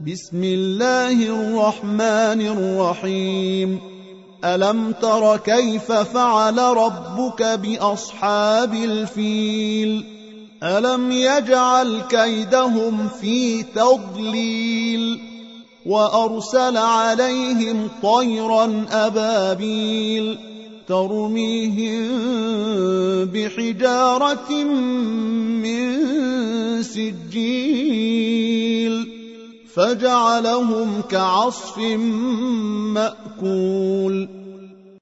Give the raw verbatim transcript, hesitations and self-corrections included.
بسم الله الرحمن الرحيم ألم تر كيف فعل ربك بأصحاب الفيل ألم يجعل كيدهم في تضليل وأرسل عليهم طيرا أبابيل ترميهم بحجارة من سجيل فجعلهم كعصف مأكول